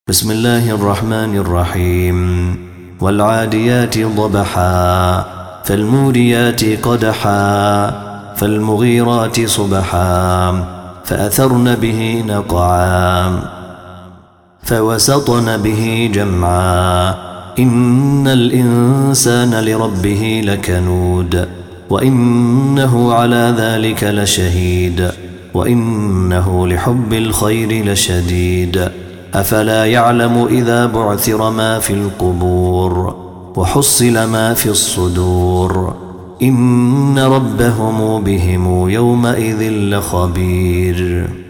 بسم الله الرحمن الرحيم والعاديات ضبحا فالموريات قدحا فالمغيرات صبحا فأثرن به نقعا فوسطن به جمعا إن الإنسان لربه لكنود وإنه على ذلك لشهيد وإنه لحب الخير لشديد أفلا يعلم إذا بعثر ما في القبور وحصل ما في الصدور إن ربهم بهم يومئذ لخبير.